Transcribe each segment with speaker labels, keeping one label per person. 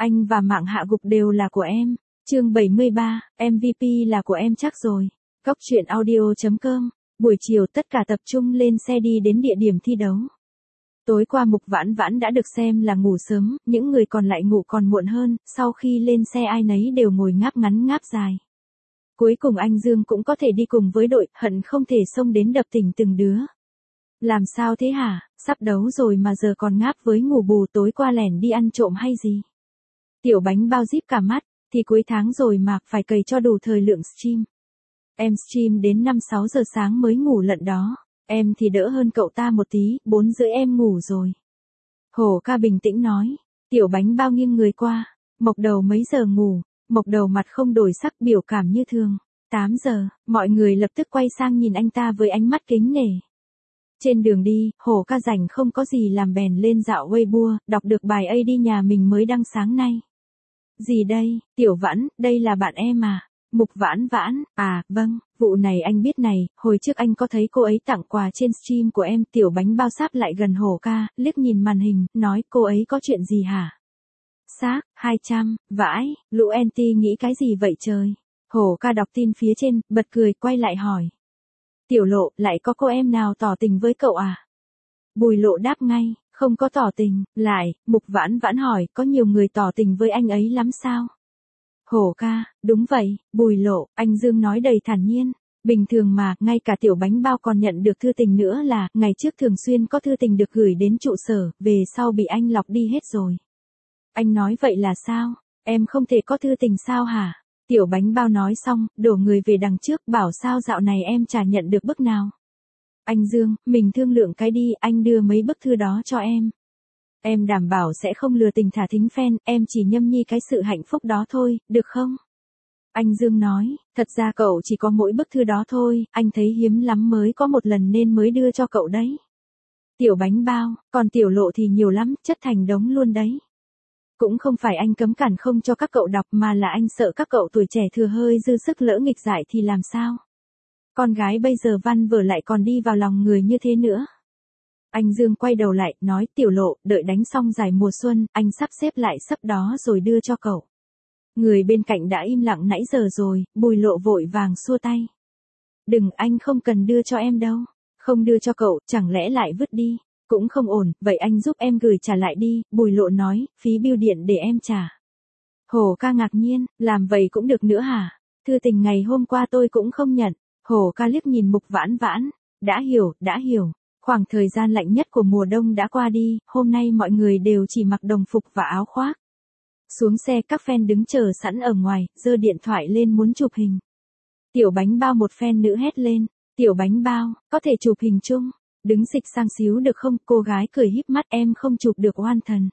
Speaker 1: Anh và mạng hạ gục đều là của em. Chương 73, MVP là của em chắc rồi. Góc truyện audio.com. Buổi chiều tất cả tập trung lên xe đi đến địa điểm thi đấu. Tối qua Mục Vãn Vãn đã được xem là ngủ sớm, những người còn lại ngủ còn muộn hơn, sau khi lên xe ai nấy đều ngồi ngáp ngắn ngáp dài. Cuối cùng anh Dương cũng có thể đi cùng với đội, hận không thể xông đến đập tỉnh từng đứa. Làm sao thế hả, sắp đấu rồi mà giờ còn ngáp với ngủ bù, tối qua lẻn đi ăn trộm hay gì? Tiểu Bánh Bao díp cả mắt, thì cuối tháng rồi mà, phải cày cho đủ thời lượng stream. Em stream đến 5-6 giờ sáng mới ngủ lận đó, em thì đỡ hơn cậu ta một tí, 4 rưỡi em ngủ rồi. Hổ ca bình tĩnh nói, Tiểu Bánh Bao nghiêng người qua, Mộc Đầu mấy giờ ngủ? Mộc Đầu mặt không đổi sắc, biểu cảm như thường. 8 giờ, mọi người lập tức quay sang nhìn anh ta với ánh mắt kính nể. Trên đường đi, Hổ ca rảnh không có gì làm bèn lên dạo Weibo, đọc được bài AD nhà mình mới đăng sáng nay. Gì đây, Tiểu Vãn, đây là bạn em à? Mục Vãn Vãn, à, vâng, vụ này anh biết này, hồi trước anh có thấy cô ấy tặng quà trên stream của em. Tiểu Bánh Bao sáp lại gần Hổ ca, liếc nhìn màn hình, nói cô ấy có chuyện gì hả? Xác, 200, vãi, lũ anti nghĩ cái gì vậy trời? Hổ ca đọc tin phía trên, bật cười, quay lại hỏi. Tiểu Lộ, lại có cô em nào tỏ tình với cậu à? Bùi Lộ đáp ngay, không có tỏ tình. Lại, Mục Vãn Vãn hỏi, có nhiều người tỏ tình với anh ấy lắm sao? Hổ ca, đúng vậy, Bùi Lộ, anh Dương nói đầy thản nhiên. Bình thường mà, ngay cả Tiểu Bánh Bao còn nhận được thư tình nữa là, ngày trước thường xuyên có thư tình được gửi đến trụ sở, về sau bị anh lọc đi hết rồi. Anh nói vậy là sao? Em không thể có thư tình sao hả? Tiểu Bánh Bao nói xong, đổ người về đằng trước, bảo sao dạo này em chả nhận được bức nào. Anh Dương, mình thương lượng cái đi, anh đưa mấy bức thư đó cho em. Em đảm bảo sẽ không lừa tình thả thính fan, em chỉ nhâm nhi cái sự hạnh phúc đó thôi, được không? Anh Dương nói, thật ra cậu chỉ có mỗi bức thư đó thôi, anh thấy hiếm lắm mới có một lần nên mới đưa cho cậu đấy. Tiểu Bánh Bao, còn Tiểu Lộ thì nhiều lắm, chất thành đống luôn đấy. Cũng không phải anh cấm cản không cho các cậu đọc mà là anh sợ các cậu tuổi trẻ thừa hơi dư sức lỡ nghịch dại thì làm sao? Con gái bây giờ văn vở lại còn đi vào lòng người như thế nữa. Anh Dương quay đầu lại, nói Tiểu Lộ, đợi đánh xong giải mùa xuân, anh sắp xếp lại sắp đó rồi đưa cho cậu. Người bên cạnh đã im lặng nãy giờ rồi, Bùi Lộ vội vàng xua tay. Đừng, anh không cần đưa cho em đâu. Không đưa cho cậu, chẳng lẽ lại vứt đi. Cũng không ổn, vậy anh giúp em gửi trả lại đi, Bùi Lộ nói, phí bưu điện để em trả. Hổ ca ngạc nhiên, làm vậy cũng được nữa hả? Thư tình ngày hôm qua tôi cũng không nhận. Hổ ca liếc nhìn Mục Vãn Vãn. Đã hiểu. Khoảng thời gian lạnh nhất của mùa đông đã qua đi, hôm nay mọi người đều chỉ mặc đồng phục và áo khoác. Xuống xe các fan đứng chờ sẵn ở ngoài, giơ điện thoại lên muốn chụp hình. Tiểu Bánh Bao một fan nữ hét lên, Tiểu Bánh Bao, có thể chụp hình chung. Đứng dịch sang xíu được không? Cô gái cười híp mắt, em không chụp được oan thần.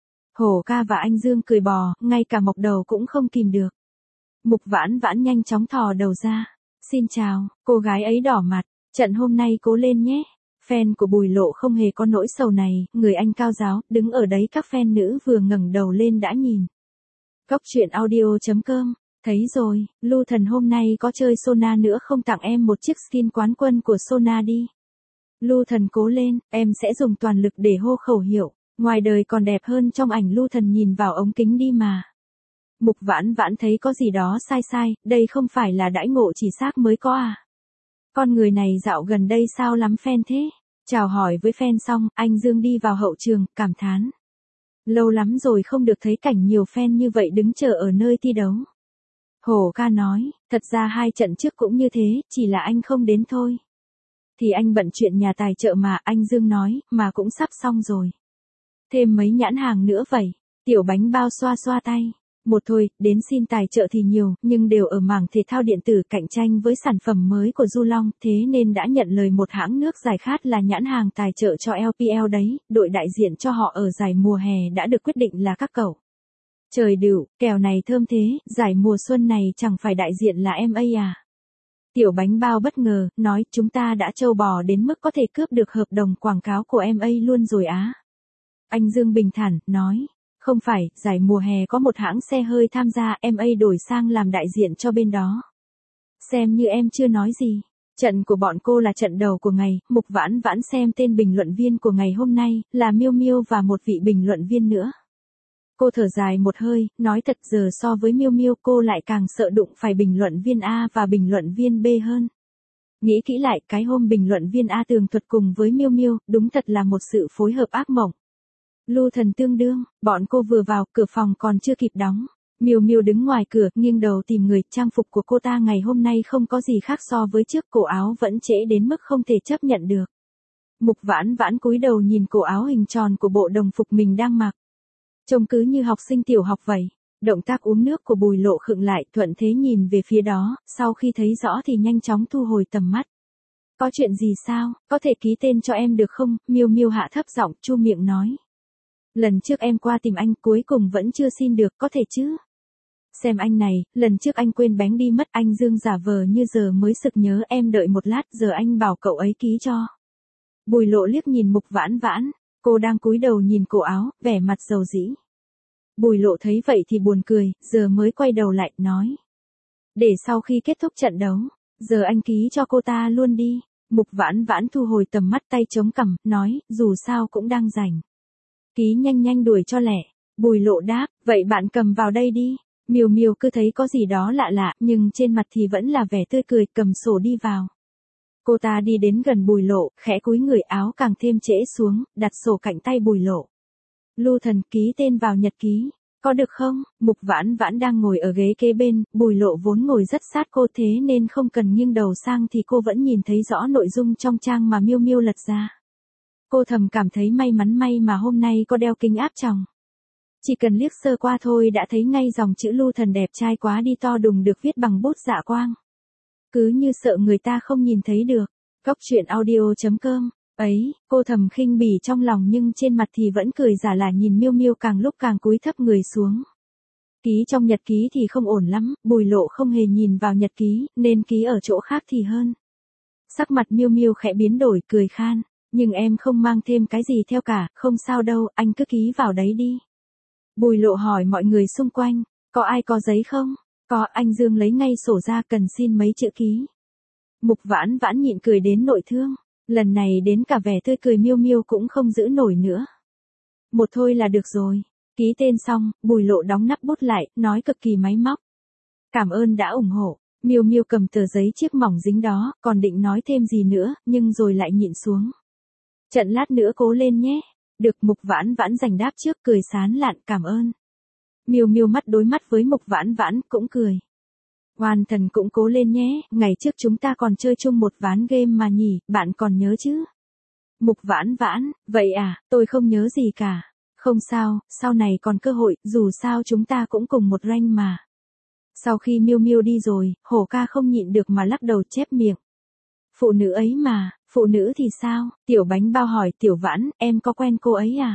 Speaker 1: Hổ ca và anh Dương cười bò, ngay cả Mộc Đầu cũng không kìm được. Mục Vãn Vãn nhanh chóng thò đầu ra. Xin chào, cô gái ấy đỏ mặt, trận hôm nay cố lên nhé. Fan của Bùi Lộ không hề có nỗi sầu này, người anh cao giáo, đứng ở đấy các fan nữ vừa ngẩng đầu lên đã nhìn. Góc truyện audio.com, thấy rồi, Lưu Thần hôm nay có chơi Sona nữa không, tặng em một chiếc skin quán quân của Sona đi. Lưu Thần cố lên, em sẽ dùng toàn lực để hô khẩu hiệu, ngoài đời còn đẹp hơn trong ảnh. Lưu Thần nhìn vào ống kính đi mà. Mục Vãn Vãn thấy có gì đó sai, đây không phải là đãi ngộ chỉ xác mới có à? Con người này dạo gần đây sao lắm fan thế? Chào hỏi với fan xong, anh Dương đi vào hậu trường, cảm thán. Lâu lắm rồi không được thấy cảnh nhiều fan như vậy đứng chờ ở nơi thi đấu. Hổ ca nói, thật ra 2 trận trước cũng như thế, chỉ là anh không đến thôi. Thì anh bận chuyện nhà tài trợ mà, anh Dương nói, mà cũng sắp xong rồi. Thêm mấy nhãn hàng nữa vậy. Tiểu Bánh Bao xoa xoa tay. Một thôi, đến xin tài trợ thì nhiều, nhưng đều ở mảng thể thao điện tử cạnh tranh với sản phẩm mới của Du Long, thế nên đã nhận lời một hãng nước giải khát là nhãn hàng tài trợ cho LPL đấy, đội đại diện cho họ ở giải mùa hè đã được quyết định là các cậu. Trời đựu, kèo này thơm thế, giải mùa xuân này chẳng phải đại diện là MA à? Tiểu Bánh Bao bất ngờ, nói chúng ta đã trâu bò đến mức có thể cướp được hợp đồng quảng cáo của MA luôn rồi á. Anh Dương bình thản, nói. Không phải, giải mùa hè có một hãng xe hơi tham gia, MA đổi sang làm đại diện cho bên đó. Xem như em chưa nói gì. Trận của bọn cô là trận đầu của ngày, Mục Vãn Vãn xem tên bình luận viên của ngày hôm nay, là Miêu Miêu và một vị bình luận viên nữa. Cô thở dài một hơi, nói thật giờ so với Miêu Miêu cô lại càng sợ đụng phải bình luận viên A và bình luận viên B hơn. Nghĩ kỹ lại, cái hôm bình luận viên A tường thuật cùng với Miêu Miêu, đúng thật là một sự phối hợp ác mộng. Lưu thần tương đương, bọn cô vừa vào, cửa phòng còn chưa kịp đóng. Miêu Miêu đứng ngoài cửa, nghiêng đầu tìm người, trang phục của cô ta ngày hôm nay không có gì khác so với trước, cổ áo vẫn trễ đến mức không thể chấp nhận được. Mục Vãn Vãn cúi đầu nhìn cổ áo hình tròn của bộ đồng phục mình đang mặc. Trông cứ như học sinh tiểu học vậy. Động tác uống nước của Bùi Lộ khựng lại, thuận thế nhìn về phía đó, sau khi thấy rõ thì nhanh chóng thu hồi tầm mắt. Có chuyện gì sao, có thể ký tên cho em được không? Miêu Miêu hạ thấp giọng, chu miệng nói. Lần trước em qua tìm anh cuối cùng vẫn chưa xin được, có thể chứ? Xem anh này, lần trước anh quên bánh đi mất, anh Dương giả vờ như giờ mới sực nhớ, em đợi một lát, giờ anh bảo cậu ấy ký cho. Bùi Lộ liếc nhìn Mục Vãn Vãn, cô đang cúi đầu nhìn cổ áo, vẻ mặt dầu dĩ. Bùi Lộ thấy vậy thì buồn cười, giờ mới quay đầu lại, nói. Để sau khi kết thúc trận đấu, giờ anh ký cho cô ta luôn đi. Mục Vãn Vãn thu hồi tầm mắt, tay chống cằm, nói, dù sao cũng đang rảnh. Ký nhanh nhanh đuổi cho lẹ. Bùi Lộ đáp, vậy bạn cầm vào đây đi. Miêu Miêu cứ thấy có gì đó lạ lạ, nhưng trên mặt thì vẫn là vẻ tươi cười, cầm sổ đi vào. Cô ta đi đến gần Bùi Lộ, khẽ cúi người, áo càng thêm trễ xuống, đặt sổ cạnh tay Bùi Lộ. Lưu thần, ký tên vào nhật ký. Có được không? Mục Vãn Vãn đang ngồi ở ghế kế bên, Bùi Lộ vốn ngồi rất sát cô thế nên không cần nghiêng đầu sang thì cô vẫn nhìn thấy rõ nội dung trong trang mà Miêu Miêu lật ra. Cô thầm cảm thấy may mắn mà hôm nay có đeo kính áp tròng. Chỉ cần liếc sơ qua thôi đã thấy ngay dòng chữ Lưu thần đẹp trai quá đi to đùng được viết bằng bút dạ quang. Cứ như sợ người ta không nhìn thấy được. Góc truyện audio.com. Ấy, cô thầm khinh bỉ trong lòng nhưng trên mặt thì vẫn cười giả lả nhìn Miêu Miêu càng lúc càng cúi thấp người xuống. Ký trong nhật ký thì không ổn lắm, Bùi Lộ không hề nhìn vào nhật ký, nên ký ở chỗ khác thì hơn. Sắc mặt Miêu Miêu khẽ biến đổi, cười khan, nhưng em không mang thêm cái gì theo cả, không sao đâu, anh cứ ký vào đấy đi. Bùi Lộ hỏi mọi người xung quanh, có ai có giấy không? Có, anh Dương lấy ngay sổ ra, cần xin mấy chữ ký. Mục Vãn Vãn nhịn cười đến nội thương. Lần này đến cả vẻ tươi cười Miêu Miêu cũng không giữ nổi nữa. Một thôi là được rồi. Ký tên xong, Bùi Lộ đóng nắp bút lại, nói cực kỳ máy móc. Cảm ơn đã ủng hộ. Miêu Miêu cầm tờ giấy chiếc mỏng dính đó, còn định nói thêm gì nữa, nhưng rồi lại nhịn xuống. Trận lát nữa cố lên nhé. Được. Mục Vãn Vãn giành đáp trước, cười sán lạn, cảm ơn. Miêu Miêu mắt đối mắt với Mục Vãn Vãn, cũng cười. Hoàn thần cũng cố lên nhé, ngày trước chúng ta còn chơi chung một ván game mà nhỉ, bạn còn nhớ chứ? Mục Vãn Vãn, vậy à, tôi không nhớ gì cả. Không sao, sau này còn cơ hội, dù sao chúng ta cũng cùng một rank mà. Sau khi Miêu Miêu đi rồi, Hổ ca không nhịn được mà lắc đầu chép miệng. Phụ nữ ấy mà, phụ nữ thì sao? Tiểu Bánh Bao hỏi Tiểu Vãn, em có quen cô ấy à?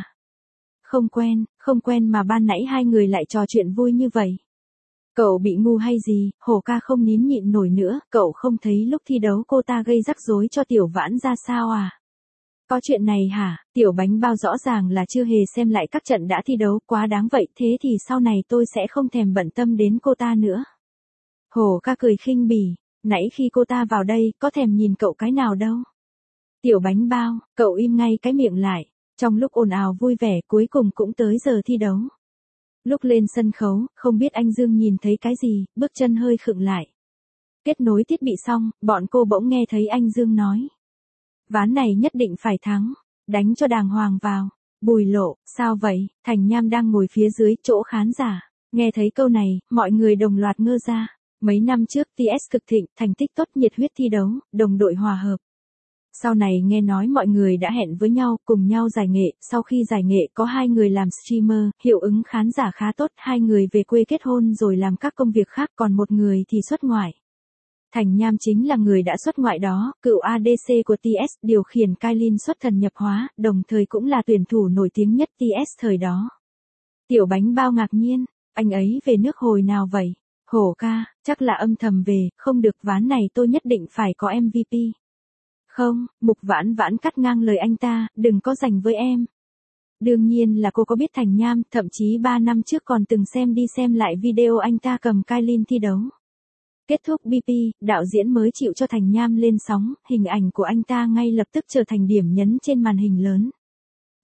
Speaker 1: Không quen mà ban nãy hai người lại trò chuyện vui như vậy. Cậu bị ngu hay gì? Hổ ca không nín nhịn nổi nữa, cậu không thấy lúc thi đấu cô ta gây rắc rối cho Tiểu Vãn ra sao à? Có chuyện này hả? Tiểu Bánh Bao rõ ràng là chưa hề xem lại các trận đã thi đấu, quá đáng vậy, thế thì sau này tôi sẽ không thèm bận tâm đến cô ta nữa. Hổ ca cười khinh bỉ, nãy khi cô ta vào đây, có thèm nhìn cậu cái nào đâu. Tiểu Bánh Bao, cậu im ngay cái miệng lại. Trong lúc ồn ào vui vẻ, cuối cùng cũng tới giờ thi đấu. Lúc lên sân khấu, không biết anh Dương nhìn thấy cái gì, bước chân hơi khựng lại. Kết nối thiết bị xong, bọn cô bỗng nghe thấy anh Dương nói. Ván này nhất định phải thắng, đánh cho đàng hoàng vào. Bùi Lộ, sao vậy? Thành Nham đang ngồi phía dưới chỗ khán giả. Nghe thấy câu này, mọi người đồng loạt ngơ ra. Mấy năm trước TS cực thịnh, thành tích tốt, nhiệt huyết thi đấu, đồng đội hòa hợp. Sau này nghe nói mọi người đã hẹn với nhau, cùng nhau giải nghệ, sau khi giải nghệ có hai người làm streamer, hiệu ứng khán giả khá tốt, hai người về quê kết hôn rồi làm các công việc khác, còn một người thì xuất ngoại. Thành Nham chính là người đã xuất ngoại đó, cựu ADC của TS, điều khiển Kailin xuất thần nhập hóa, đồng thời cũng là tuyển thủ nổi tiếng nhất TS thời đó. Tiểu Bánh Bao ngạc nhiên, anh ấy về nước hồi nào vậy? Hổ ca, chắc là âm thầm về, không được, ván này tôi nhất định phải có MVP. Không, Mục Vãn Vãn cắt ngang lời anh ta, đừng có giành với em. Đương nhiên là cô có biết Thành Nham, thậm chí 3 năm trước còn từng xem đi xem lại video anh ta cầm Kailin thi đấu. Kết thúc BP, đạo diễn mới chịu cho Thành Nham lên sóng, hình ảnh của anh ta ngay lập tức trở thành điểm nhấn trên màn hình lớn.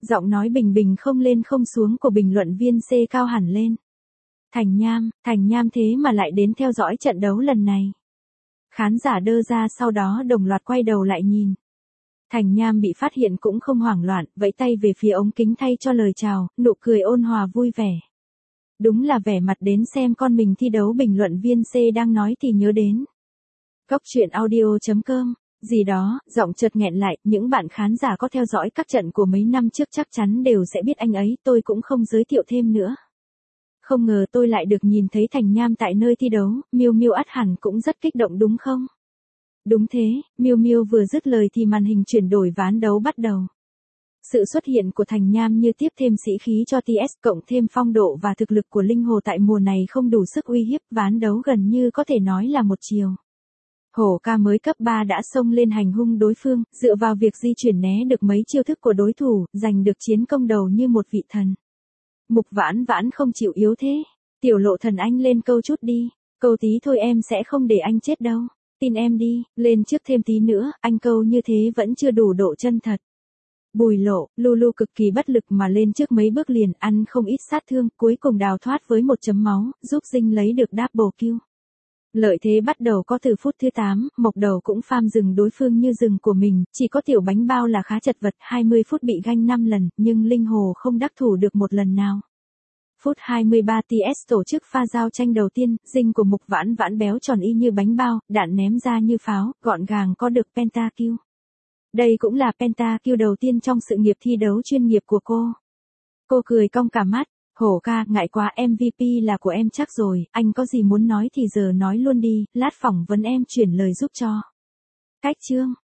Speaker 1: Giọng nói bình bình không lên không xuống của bình luận viên C cao hẳn lên. Thành Nham thế mà lại đến theo dõi trận đấu lần này. Khán giả đơ ra sau đó đồng loạt quay đầu lại nhìn. Thành Nham bị phát hiện cũng không hoảng loạn, vẫy tay về phía ống kính thay cho lời chào, nụ cười ôn hòa vui vẻ. Đúng là vẻ mặt đến xem con mình thi đấu. Bình luận viên C đang nói thì nhớ đến Cóc truyện audio.com. Gì đó, giọng chợt nghẹn lại, những bạn khán giả có theo dõi các trận của mấy năm trước chắc chắn đều sẽ biết anh ấy, tôi cũng không giới thiệu thêm nữa. Không ngờ tôi lại được nhìn thấy Thành Nham tại nơi thi đấu, Miu Miu ắt hẳn cũng rất kích động đúng không? Đúng thế, Miu Miu vừa dứt lời thì màn hình chuyển đổi ván đấu bắt đầu. Sự xuất hiện của Thành Nham như tiếp thêm sĩ khí cho TS, cộng thêm phong độ và thực lực của Linh Hồ tại mùa này không đủ sức uy hiếp, ván đấu gần như có thể nói là một chiều. Hổ ca mới cấp 3 đã xông lên hành hung đối phương, dựa vào việc di chuyển né được mấy chiêu thức của đối thủ, giành được chiến công đầu như một vị thần. Mục Vãn Vãn không chịu yếu thế. Tiểu Lộ Thần anh lên câu chút đi. Câu tí thôi em sẽ không để anh chết đâu. Tin em đi, lên trước thêm tí nữa, anh câu như thế vẫn chưa đủ độ chân thật. Bùi Lộ, Lulu cực kỳ bất lực mà lên trước mấy bước liền, ăn không ít sát thương, cuối cùng đào thoát với một chấm máu, giúp Dinh lấy được double kill. Lợi thế bắt đầu có từ phút thứ 8, Mộc Đầu cũng farm rừng đối phương như rừng của mình, chỉ có Tiểu Bánh Bao là khá chật vật, 20 phút bị ganh 5 lần, nhưng Linh Hồ không đắc thủ được một lần nào. Phút 23 TS tổ chức pha giao tranh đầu tiên, Dinh của Mục Vãn Vãn béo tròn y như bánh bao, đạn ném ra như pháo, gọn gàng có được pentakill. Đây cũng là pentakill đầu tiên trong sự nghiệp thi đấu chuyên nghiệp của cô. Cô cười cong cả mắt. Hổ ca, ngại quá, MVP là của em chắc rồi, anh có gì muốn nói thì giờ nói luôn đi, lát phỏng vấn em chuyển lời giúp cho. Cách chương